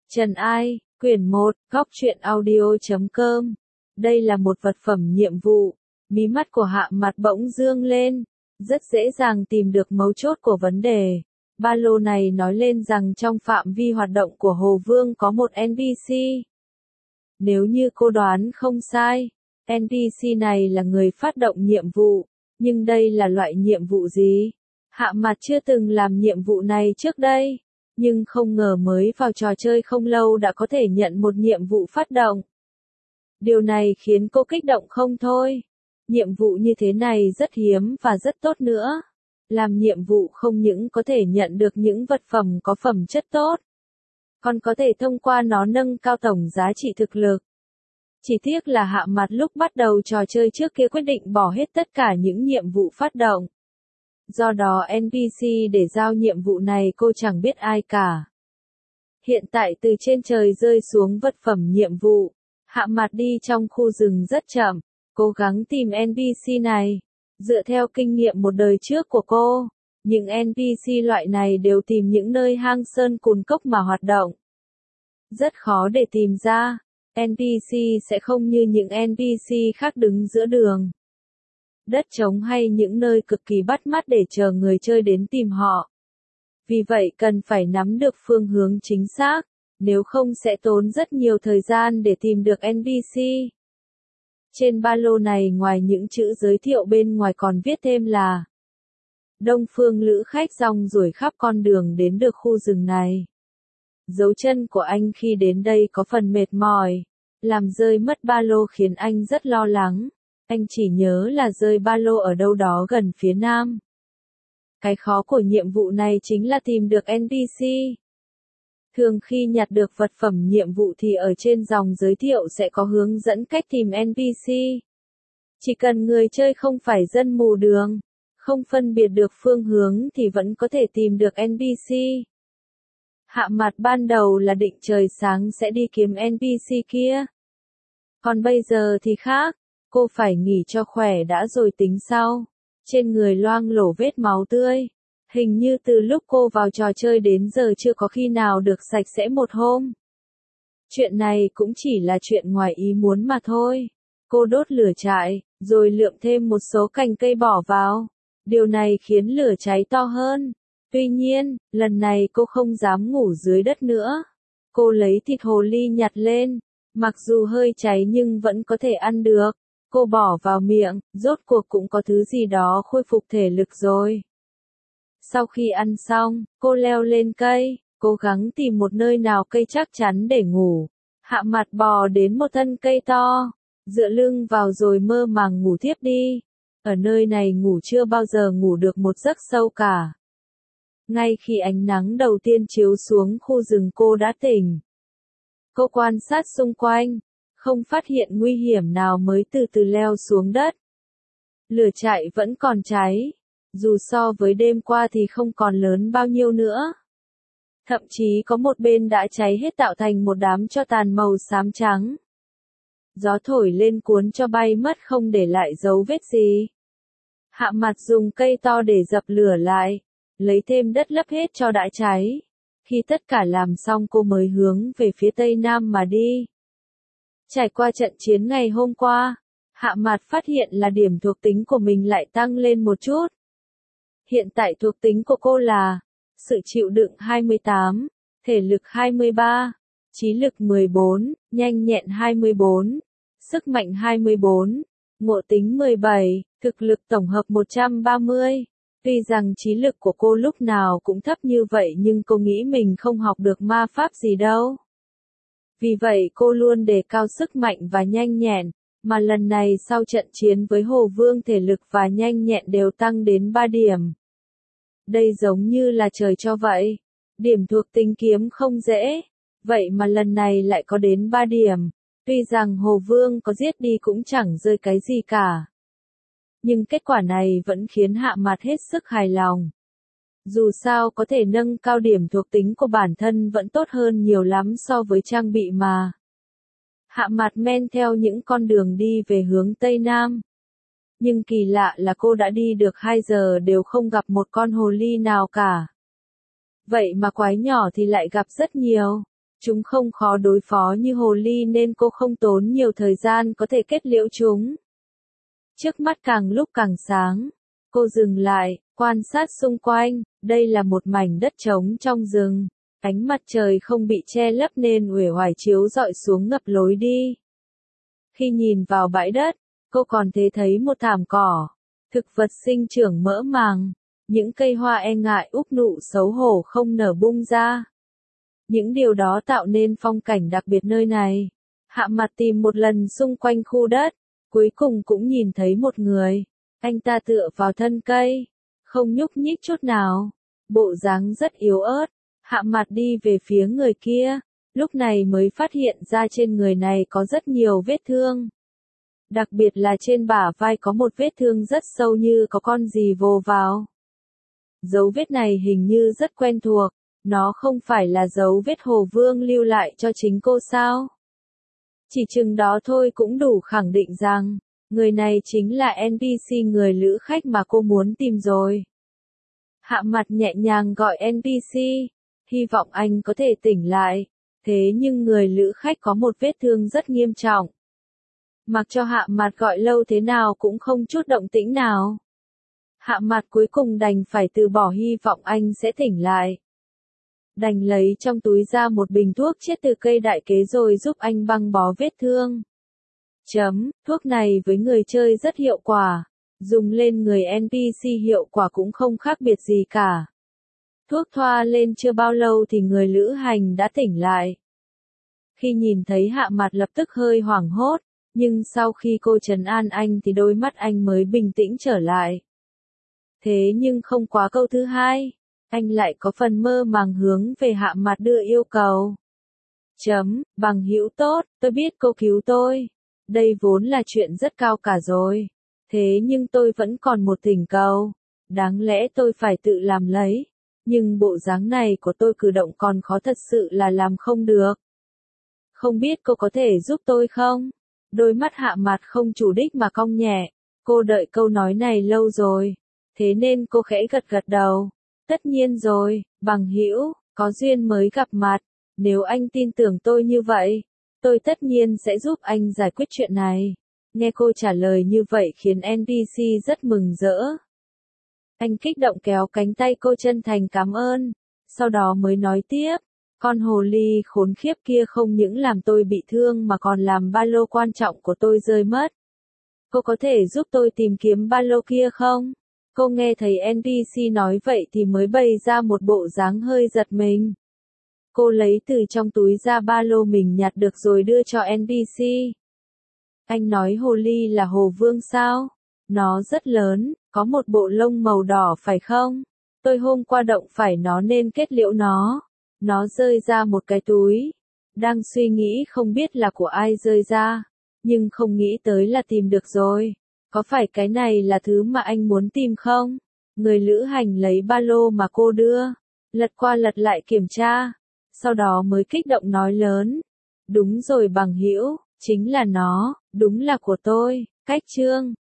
Trần Ai, quyển 1, góc truyện audio.com. Đây là một vật phẩm nhiệm vụ. Mí mắt của Hạ Mặt bỗng dương lên, rất dễ dàng tìm được mấu chốt của vấn đề. Ba lô này nói lên rằng trong phạm vi hoạt động của Hồ Vương có một NPC. Nếu như cô đoán không sai, NPC này là người phát động nhiệm vụ, nhưng đây là loại nhiệm vụ gì? Hạ Mặt chưa từng làm nhiệm vụ này trước đây, nhưng không ngờ mới vào trò chơi không lâu đã có thể nhận một nhiệm vụ phát động. Điều này khiến cô kích động không thôi. Nhiệm vụ như thế này rất hiếm và rất tốt nữa. Làm nhiệm vụ không những có thể nhận được những vật phẩm có phẩm chất tốt, còn có thể thông qua nó nâng cao tổng giá trị thực lực. Chỉ tiếc là Hạ Mặt lúc bắt đầu trò chơi trước kia quyết định bỏ hết tất cả những nhiệm vụ phát động. Do đó NPC để giao nhiệm vụ này cô chẳng biết ai cả. Hiện tại từ trên trời rơi xuống vật phẩm nhiệm vụ, Hạ Mặt đi trong khu rừng rất chậm, cố gắng tìm NPC này. Dựa theo kinh nghiệm một đời trước của cô, những NPC loại này đều tìm những nơi hang sơn cùn cốc mà hoạt động. Rất khó để tìm ra, NPC sẽ không như những NPC khác đứng giữa đường, đất trống hay những nơi cực kỳ bắt mắt để chờ người chơi đến tìm họ. Vì vậy cần phải nắm được phương hướng chính xác, nếu không sẽ tốn rất nhiều thời gian để tìm được NPC. Trên ba lô này ngoài những chữ giới thiệu bên ngoài còn viết thêm là Đông Phương lữ khách rong ruổi khắp con đường đến được khu rừng này. Dấu chân của anh khi đến đây có phần mệt mỏi, làm rơi mất ba lô khiến anh rất lo lắng. Anh chỉ nhớ là rơi ba lô ở đâu đó gần phía nam. Cái khó của nhiệm vụ này chính là tìm được NPC. Thường khi nhặt được vật phẩm nhiệm vụ thì ở trên dòng giới thiệu sẽ có hướng dẫn cách tìm NPC. Chỉ cần người chơi không phải dân mù đường, không phân biệt được phương hướng thì vẫn có thể tìm được NPC. Hạ Mặt ban đầu là định trời sáng sẽ đi kiếm NPC kia. Còn bây giờ thì khác. Cô phải nghỉ cho khỏe đã rồi tính sau. Trên người loang lổ vết máu tươi. Hình như từ lúc cô vào trò chơi đến giờ chưa có khi nào được sạch sẽ một hôm. Chuyện này cũng chỉ là chuyện ngoài ý muốn mà thôi. Cô đốt lửa trại, rồi lượm thêm một số cành cây bỏ vào. Điều này khiến lửa cháy to hơn. Tuy nhiên, lần này cô không dám ngủ dưới đất nữa. Cô lấy thịt hồ ly nhặt lên. Mặc dù hơi cháy nhưng vẫn có thể ăn được. Cô bỏ vào miệng, rốt cuộc cũng có thứ gì đó khôi phục thể lực rồi. Sau khi ăn xong, cô leo lên cây, cố gắng tìm một nơi nào cây chắc chắn để ngủ. Hạ Mặt bò đến một thân cây to, dựa lưng vào rồi mơ màng ngủ thiếp đi. Ở nơi này ngủ chưa bao giờ ngủ được một giấc sâu cả. Ngay khi ánh nắng đầu tiên chiếu xuống khu rừng cô đã tỉnh. Cô quan sát xung quanh, không phát hiện nguy hiểm nào mới từ từ leo xuống đất. Lửa trại vẫn còn cháy, dù so với đêm qua thì không còn lớn bao nhiêu nữa. Thậm chí có một bên đã cháy hết tạo thành một đám tro tàn màu xám trắng. Gió thổi lên cuốn cho bay mất không để lại dấu vết gì. Hạ Mặt dùng cây to để dập lửa lại, lấy thêm đất lấp hết cho đã cháy. Khi tất cả làm xong cô mới hướng về phía tây nam mà đi. Trải qua trận chiến ngày hôm qua, Hạ Mặt phát hiện là điểm thuộc tính của mình lại tăng lên một chút. Hiện tại thuộc tính của cô là sự chịu đựng 28, thể lực 23, trí lực 14, nhanh nhẹn 24, sức mạnh 24, ngộ tính 17, thực lực tổng hợp 130. Tuy rằng trí lực của cô lúc nào cũng thấp như vậy nhưng cô nghĩ mình không học được ma pháp gì đâu. Vì vậy cô luôn đề cao sức mạnh và nhanh nhẹn, mà lần này sau trận chiến với Hồ Vương thể lực và nhanh nhẹn đều tăng đến 3 điểm. Đây giống như là trời cho vậy. Điểm thuộc tính kiếm không dễ, vậy mà lần này lại có đến 3 điểm. Tuy rằng Hồ Vương có giết đi cũng chẳng rơi cái gì cả. Nhưng kết quả này vẫn khiến Hạ Mặt hết sức hài lòng. Dù sao có thể nâng cao điểm thuộc tính của bản thân vẫn tốt hơn nhiều lắm so với trang bị mà. Hạ Mặt men theo những con đường đi về hướng Tây Nam. Nhưng kỳ lạ là cô đã đi được 2 giờ đều không gặp một con hồ ly nào cả. Vậy mà quái nhỏ thì lại gặp rất nhiều. Chúng không khó đối phó như hồ ly nên cô không tốn nhiều thời gian có thể kết liễu chúng. Trước mắt càng lúc càng sáng. Cô dừng lại, quan sát xung quanh, đây là một mảnh đất trống trong rừng. Ánh mặt trời không bị che lấp nên uể oải chiếu rọi xuống ngập lối đi. Khi nhìn vào bãi đất, cô còn thấy một thảm cỏ, thực vật sinh trưởng mỡ màng, những cây hoa e ngại úp nụ xấu hổ không nở bung ra. Những điều đó tạo nên phong cảnh đặc biệt nơi này. Hạ Mặt tìm một lần xung quanh khu đất, cuối cùng cũng nhìn thấy một người. Anh ta tựa vào thân cây, không nhúc nhích chút nào, bộ dáng rất yếu ớt. Hạ Mặt đi về phía người kia, lúc này mới phát hiện ra trên người này có rất nhiều vết thương. Đặc biệt là trên bả vai có một vết thương rất sâu như có con gì vồ vào. Dấu vết này hình như rất quen thuộc, nó không phải là dấu vết Hồ Vương lưu lại cho chính cô sao? Chỉ chừng đó thôi cũng đủ khẳng định rằng, người này chính là NPC người lữ khách mà cô muốn tìm rồi. Hạ Mặt nhẹ nhàng gọi NPC, hy vọng anh có thể tỉnh lại, thế nhưng người lữ khách có một vết thương rất nghiêm trọng. Mặc cho Hạ Mặt gọi lâu thế nào cũng không chút động tĩnh nào. Hạ Mặt cuối cùng đành phải từ bỏ hy vọng anh sẽ tỉnh lại. Đành lấy trong túi ra một bình thuốc chiết từ cây đại kế rồi giúp anh băng bó vết thương. Thuốc này với người chơi rất hiệu quả, dùng lên người NPC hiệu quả cũng không khác biệt gì cả. Thuốc thoa lên chưa bao lâu thì người lữ hành đã tỉnh lại. Khi nhìn thấy Hạ Mặt lập tức hơi hoảng hốt, nhưng sau khi cô trấn an anh thì đôi mắt anh mới bình tĩnh trở lại. Thế nhưng không quá câu thứ hai, anh lại có phần mơ màng hướng về Hạ Mặt đưa yêu cầu. Bằng hữu tốt, tôi biết cô cứu tôi. Đây vốn là chuyện rất cao cả rồi. Thế nhưng tôi vẫn còn một thỉnh cầu. Đáng lẽ tôi phải tự làm lấy. Nhưng bộ dáng này của tôi cử động còn khó thật sự là làm không được. Không biết cô có thể giúp tôi không? Đôi mắt Hạ Mặt không chủ đích mà cong nhẹ. Cô đợi câu nói này lâu rồi. Thế nên cô khẽ gật đầu. Tất nhiên rồi, bằng hữu, có duyên mới gặp mặt. Nếu anh tin tưởng tôi như vậy, tôi tất nhiên sẽ giúp anh giải quyết chuyện này. Nghe cô trả lời như vậy khiến NPC rất mừng rỡ. Anh kích động kéo cánh tay cô chân thành cảm ơn, sau đó mới nói tiếp, con hồ ly khốn khiếp kia không những làm tôi bị thương mà còn làm ba lô quan trọng của tôi rơi mất. Cô có thể giúp tôi tìm kiếm ba lô kia không? Cô nghe thấy NPC nói vậy thì mới bày ra một bộ dáng hơi giật mình. Cô lấy từ trong túi ra ba lô mình nhặt được rồi đưa cho NPC. Anh nói hồ ly là hồ vương sao? Nó rất lớn, có một bộ lông màu đỏ phải không? Tôi hôm qua động phải nó nên kết liễu nó. Nó rơi ra một cái túi. Đang suy nghĩ không biết là của ai rơi ra. Nhưng không nghĩ tới là tìm được rồi. Có phải cái này là thứ mà anh muốn tìm không? Người lữ hành lấy ba lô mà cô đưa. Lật qua lật lại kiểm tra. Sau đó mới kích động nói lớn. Đúng rồi bằng hữu, chính là nó, đúng là của tôi. Cách chương